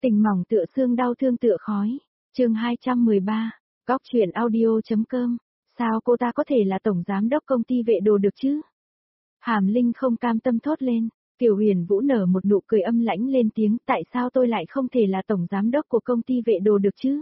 Tình mỏng tựa xương đau thương tựa khói. Chương 213. Góc truyện audio.com. Sao cô ta có thể là tổng giám đốc công ty vệ đồ được chứ? Hàm Linh không cam tâm thốt lên. Kiều Huyền Vũ nở một nụ cười âm lãnh lên tiếng, tại sao tôi lại không thể là tổng giám đốc của công ty vệ đồ được chứ?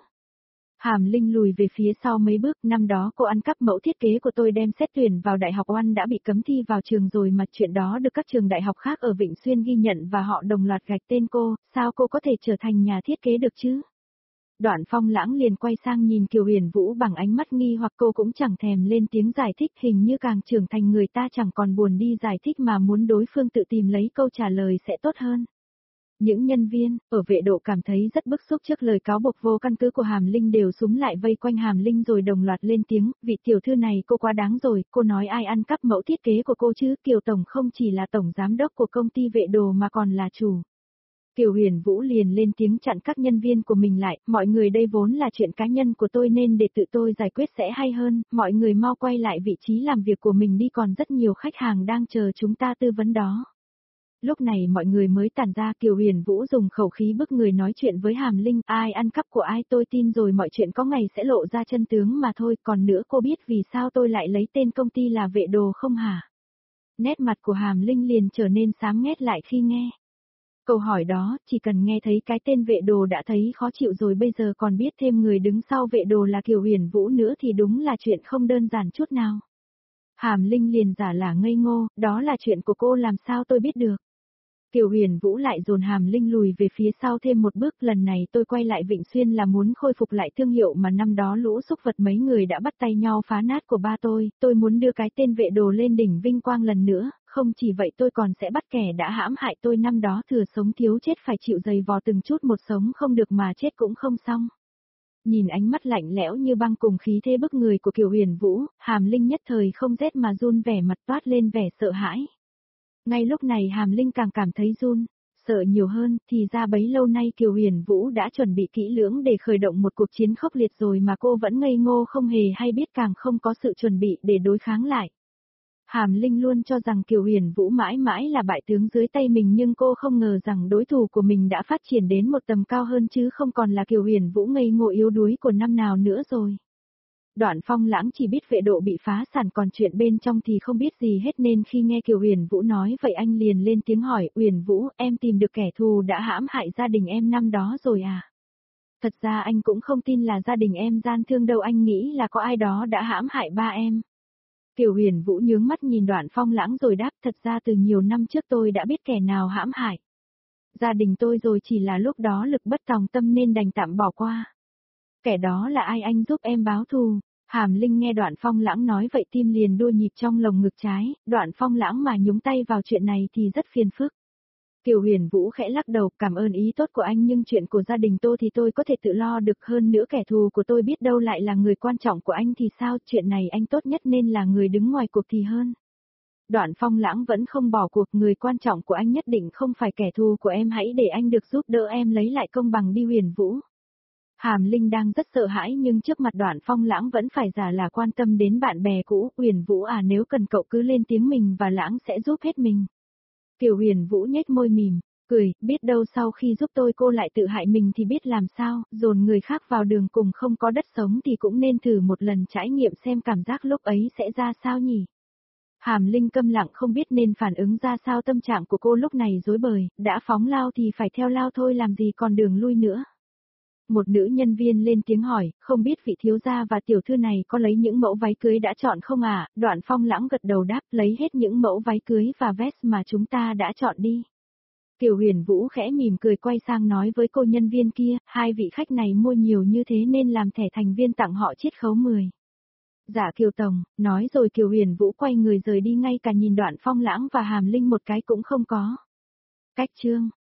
Hàm Linh lùi về phía sau mấy bước, năm đó cô ăn cắp mẫu thiết kế của tôi đem xét tuyển vào Đại học Oan đã bị cấm thi vào trường rồi mà chuyện đó được các trường đại học khác ở Vịnh Xuyên ghi nhận và họ đồng loạt gạch tên cô, sao cô có thể trở thành nhà thiết kế được chứ? Đoạn Phong Lãng liền quay sang nhìn Kiều Huyền Vũ bằng ánh mắt nghi hoặc cô cũng chẳng thèm lên tiếng giải thích, hình như càng trưởng thành người ta chẳng còn buồn đi giải thích mà muốn đối phương tự tìm lấy câu trả lời sẽ tốt hơn. Những nhân viên ở vệ độ cảm thấy rất bức xúc trước lời cáo buộc vô căn cứ của Hàm Linh đều súng lại vây quanh Hàm Linh rồi đồng loạt lên tiếng, vị tiểu thư này cô quá đáng rồi, cô nói ai ăn cắp mẫu thiết kế của cô chứ, Kiều Tổng không chỉ là tổng giám đốc của công ty vệ đồ mà còn là chủ. Kiều Huyền Vũ liền lên tiếng chặn các nhân viên của mình lại, mọi người đây vốn là chuyện cá nhân của tôi nên để tự tôi giải quyết sẽ hay hơn, mọi người mau quay lại vị trí làm việc của mình đi, còn rất nhiều khách hàng đang chờ chúng ta tư vấn đó. Lúc này mọi người mới tản ra, Kiều Huyền Vũ dùng khẩu khí bức người nói chuyện với Hàm Linh, ai ăn cắp của ai tôi tin rồi, mọi chuyện có ngày sẽ lộ ra chân tướng mà thôi, còn nữa cô biết vì sao tôi lại lấy tên công ty là vệ đồ không hả? Nét mặt của Hàm Linh liền trở nên xám nghét lại khi nghe câu hỏi đó, chỉ cần nghe thấy cái tên vệ đồ đã thấy khó chịu rồi, bây giờ còn biết thêm người đứng sau vệ đồ là Kiều Huyền Vũ nữa thì đúng là chuyện không đơn giản chút nào. Hàm Linh liền giả là ngây ngô, đó là chuyện của cô làm sao tôi biết được. Kiều Huyền Vũ lại dồn Hàm Linh lùi về phía sau thêm một bước, lần này tôi quay lại Vịnh Xuyên là muốn khôi phục lại thương hiệu mà năm đó lũ xúc vật mấy người đã bắt tay nhau phá nát của ba tôi muốn đưa cái tên vệ đồ lên đỉnh vinh quang lần nữa, không chỉ vậy tôi còn sẽ bắt kẻ đã hãm hại tôi năm đó thừa sống thiếu chết phải chịu dày vò từng chút một, sống không được mà chết cũng không xong. Nhìn ánh mắt lạnh lẽo như băng cùng khí thế bức người của Kiều Huyền Vũ, Hàm Linh nhất thời không rét mà run, vẻ mặt toát lên vẻ sợ hãi. Ngay lúc này Hàm Linh càng cảm thấy run, sợ nhiều hơn, thì ra bấy lâu nay Kiều Huyền Vũ đã chuẩn bị kỹ lưỡng để khởi động một cuộc chiến khốc liệt rồi mà cô vẫn ngây ngô không hề hay biết, càng không có sự chuẩn bị để đối kháng lại. Hàm Linh luôn cho rằng Kiều Huyền Vũ mãi mãi là bại tướng dưới tay mình, nhưng cô không ngờ rằng đối thủ của mình đã phát triển đến một tầm cao hơn chứ không còn là Kiều Huyền Vũ ngây ngô yếu đuối của năm nào nữa rồi. Đoạn Phong Lãng chỉ biết vệ độ bị phá sản, còn chuyện bên trong thì không biết gì hết, nên khi nghe Kiều Huyền Vũ nói vậy anh liền lên tiếng hỏi, Huyền Vũ, em tìm được kẻ thù đã hãm hại gia đình em năm đó rồi à? Thật ra anh cũng không tin là gia đình em gian thương đâu, anh nghĩ là có ai đó đã hãm hại ba em. Kiều Huyền Vũ nhướng mắt nhìn Đoạn Phong Lãng rồi đáp, thật ra từ nhiều năm trước tôi đã biết kẻ nào hãm hại gia đình tôi rồi, chỉ là lúc đó lực bất tòng tâm nên đành tạm bỏ qua. Kẻ đó là ai, anh giúp em báo thù. Hàm Linh nghe Đoạn Phong Lãng nói vậy tim liền đua nhịp trong lồng ngực trái, Đoạn Phong Lãng mà nhúng tay vào chuyện này thì rất phiền phức. Kiều Huyền Vũ khẽ lắc đầu, cảm ơn ý tốt của anh nhưng chuyện của gia đình tôi thì tôi có thể tự lo được, hơn nữa kẻ thù của tôi biết đâu lại là người quan trọng của anh thì sao, chuyện này anh tốt nhất nên là người đứng ngoài cuộc thì hơn. Đoạn Phong Lãng vẫn không bỏ cuộc, người quan trọng của anh nhất định không phải kẻ thù của em, hãy để anh được giúp đỡ em lấy lại công bằng đi Huyền Vũ. Hàm Linh đang rất sợ hãi nhưng trước mặt Đoạn Phong Lãng vẫn phải giả là quan tâm đến bạn bè cũ, Huyền Vũ à, nếu cần cậu cứ lên tiếng, mình và Lãng sẽ giúp hết mình. Kiều Huyền Vũ nhếch môi mỉm, cười, biết đâu sau khi giúp tôi cô lại tự hại mình thì biết làm sao, dồn người khác vào đường cùng không có đất sống thì cũng nên thử một lần trải nghiệm xem cảm giác lúc ấy sẽ ra sao nhỉ. Hàm Linh câm lặng không biết nên phản ứng ra sao, tâm trạng của cô lúc này rối bời, đã phóng lao thì phải theo lao thôi, làm gì còn đường lui nữa. Một nữ nhân viên lên tiếng hỏi, không biết vị thiếu gia và tiểu thư này có lấy những mẫu váy cưới đã chọn không à? Đoạn Phong Lãng gật đầu đáp, lấy hết những mẫu váy cưới và vest mà chúng ta đã chọn đi. Kiều Huyền Vũ khẽ mỉm cười quay sang nói với cô nhân viên kia, hai vị khách này mua nhiều như thế nên làm thẻ thành viên tặng họ chiết khấu 10. Dạ Kiều Tổng, nói rồi Kiều Huyền Vũ quay người rời đi, ngay cả nhìn Đoạn Phong Lãng và Hàm Linh một cái cũng không có. Cách chương